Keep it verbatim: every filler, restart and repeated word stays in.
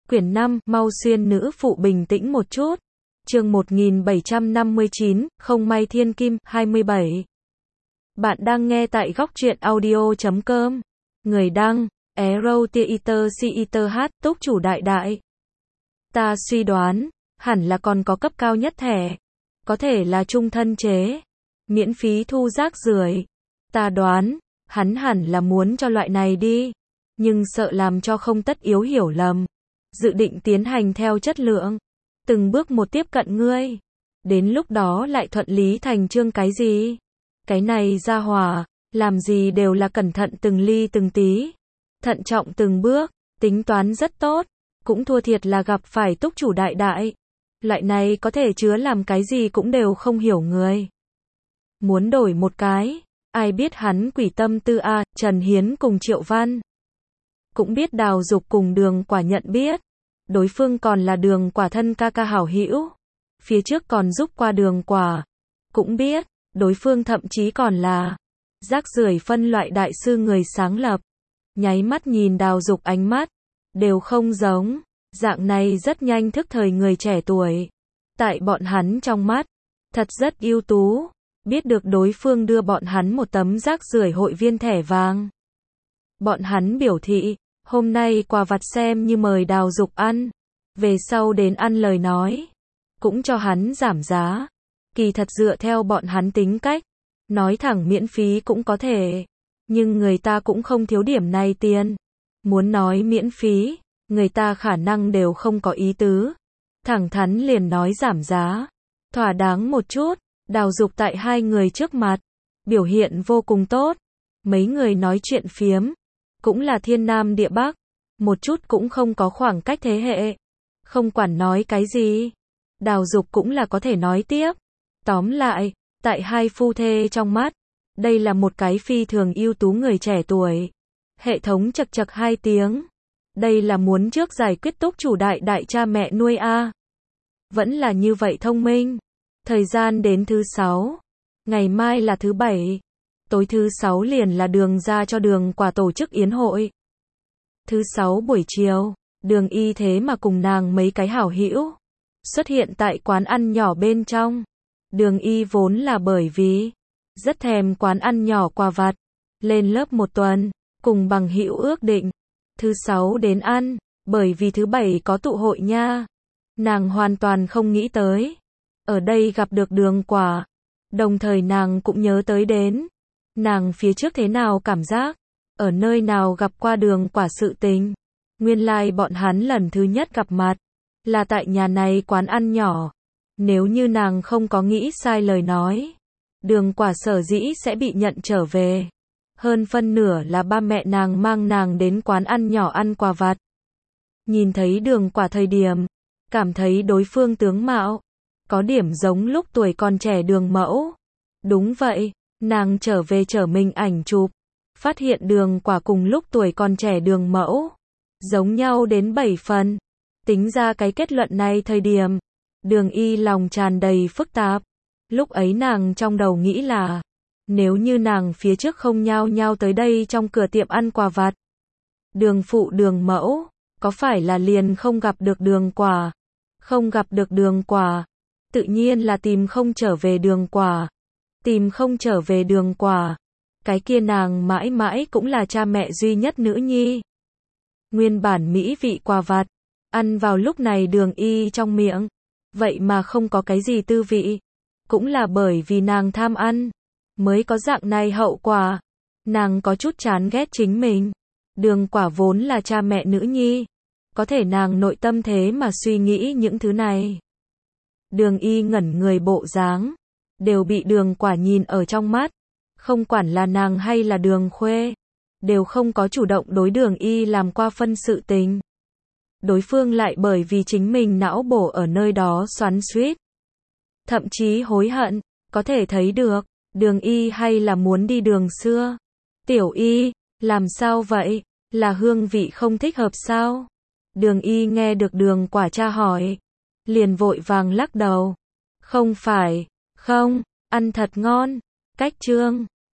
Quyển năm, mau xuyên nữ phụ bình tĩnh một chút. Chương một nghìn bảy trăm năm mươi chín, không may thiên kim, hai mươi bảy. Bạn đang nghe tại góc truyện audio chấm com. Người đăng, Ero Theater Theater H, túc chủ đại đại. Ta suy đoán, hẳn là còn có cấp cao nhất thẻ. Có thể là trung thân chế. Miễn phí thu rác rưởi. Ta đoán, hắn hẳn là muốn cho loại này đi. Nhưng sợ làm cho không tất yếu hiểu lầm. Dự định tiến hành theo chất lượng. Từng bước một tiếp cận ngươi. Đến lúc đó lại thuận lý thành chương cái gì? Cái này ra hỏa, làm gì đều là cẩn thận từng ly từng tí. Thận trọng từng bước, tính toán rất tốt. Cũng thua thiệt là gặp phải túc chủ đại đại. Loại này có thể chứa làm cái gì cũng đều không hiểu người. Muốn đổi một cái, ai biết hắn quỷ tâm tư a, Trần Hiến cùng Triệu Văn. Cũng biết Đào Dục cùng Đường Quả nhận biết. Đối phương còn là Đường Quả thân ca ca hảo hữu. Phía trước còn giúp qua Đường Quả. Cũng biết, đối phương thậm chí còn là rác rưởi phân loại đại sư người sáng lập. Nháy mắt nhìn Đào Dục ánh mắt, đều không giống. Dạng này rất nhanh thức thời người trẻ tuổi. Tại bọn hắn trong mắt, thật rất ưu tú. Biết được đối phương đưa bọn hắn một tấm rác rưởi hội viên thẻ vàng. Bọn hắn biểu thị, hôm nay quà vặt xem như mời Đào Dục ăn. Về sau đến ăn lời nói. Cũng cho hắn giảm giá. Kỳ thật dựa theo bọn hắn tính cách. Nói thẳng miễn phí cũng có thể. Nhưng người ta cũng không thiếu điểm này tiền. Muốn nói miễn phí, người ta khả năng đều không có ý tứ. Thẳng thắn liền nói giảm giá. Thỏa đáng một chút. Đào Dục tại hai người trước mặt. Biểu hiện vô cùng tốt. Mấy người nói chuyện phiếm. Cũng là thiên nam địa bắc. Một chút cũng không có khoảng cách thế hệ. Không quản nói cái gì. Đào Dục cũng là có thể nói tiếp. Tóm lại, tại hai phu thê trong mắt. Đây là một cái phi thường ưu tú người trẻ tuổi. Hệ thống chật chật hai tiếng. Đây là muốn trước giải quyết túc chủ đại đại cha mẹ nuôi a. Vẫn là như vậy thông minh. Thời gian đến thứ sáu. Ngày mai là thứ bảy. Tối thứ sáu liền là Đường ra cho Đường Quả tổ chức yến hội. Thứ sáu buổi chiều, Đường Y thế mà cùng nàng mấy cái hảo hữu xuất hiện tại quán ăn nhỏ bên trong. Đường Y vốn là bởi vì rất thèm quán ăn nhỏ quà vặt, lên lớp một tuần, cùng bằng hữu ước định thứ sáu đến ăn, bởi vì thứ bảy có tụ hội nha. Nàng hoàn toàn không nghĩ tới ở đây gặp được Đường Quả. Đồng thời nàng cũng nhớ tới đến nàng phía trước thế nào cảm giác, ở nơi nào gặp qua Đường Quả sự tình. Nguyên lai like bọn hắn lần thứ nhất gặp mặt là tại nhà này quán ăn nhỏ. Nếu như nàng không có nghĩ sai lời nói, Đường Quả sở dĩ sẽ bị nhận trở về. Hơn phân nửa là ba mẹ nàng mang nàng đến quán ăn nhỏ ăn quà vặt. Nhìn thấy Đường Quả thời điểm, cảm thấy đối phương tướng mạo có điểm giống lúc tuổi còn trẻ Đường mẫu. Đúng vậy, nàng trở về trở mình ảnh chụp, phát hiện Đường Quả cùng lúc tuổi còn trẻ Đường mẫu giống nhau đến bảy phần. Tính ra cái kết luận này thời điểm, Đường Y lòng tràn đầy phức tạp. Lúc ấy nàng trong đầu nghĩ là, nếu như nàng phía trước không nhao nhao tới đây trong cửa tiệm ăn quà vặt, Đường phụ Đường mẫu, có phải là liền không gặp được Đường Quả? Không gặp được Đường Quả, tự nhiên là tìm không trở về Đường Quả. Tìm không trở về Đường Quả, cái kia nàng mãi mãi cũng là cha mẹ duy nhất nữ nhi. Nguyên bản mỹ vị quà vặt, ăn vào lúc này Đường Y trong miệng, vậy mà không có cái gì tư vị. Cũng là bởi vì nàng tham ăn, mới có dạng này hậu quả. Nàng có chút chán ghét chính mình. Đường Quả vốn là cha mẹ nữ nhi. Có thể nàng nội tâm thế mà suy nghĩ những thứ này. Đường Y ngẩn người bộ dáng, đều bị Đường Quả nhìn ở trong mắt. Không quản là nàng hay là Đường Khuê, đều không có chủ động đối Đường Y làm qua phân sự tình. Đối phương lại bởi vì chính mình não bổ ở nơi đó xoắn xuýt, thậm chí hối hận. Có thể thấy được, Đường Y hay là muốn đi đường xưa. Tiểu Y, làm sao vậy? Là hương vị không thích hợp sao? Đường Y nghe được Đường Quả tra hỏi, liền vội vàng lắc đầu. Không phải, không, ăn thật ngon. Cách chương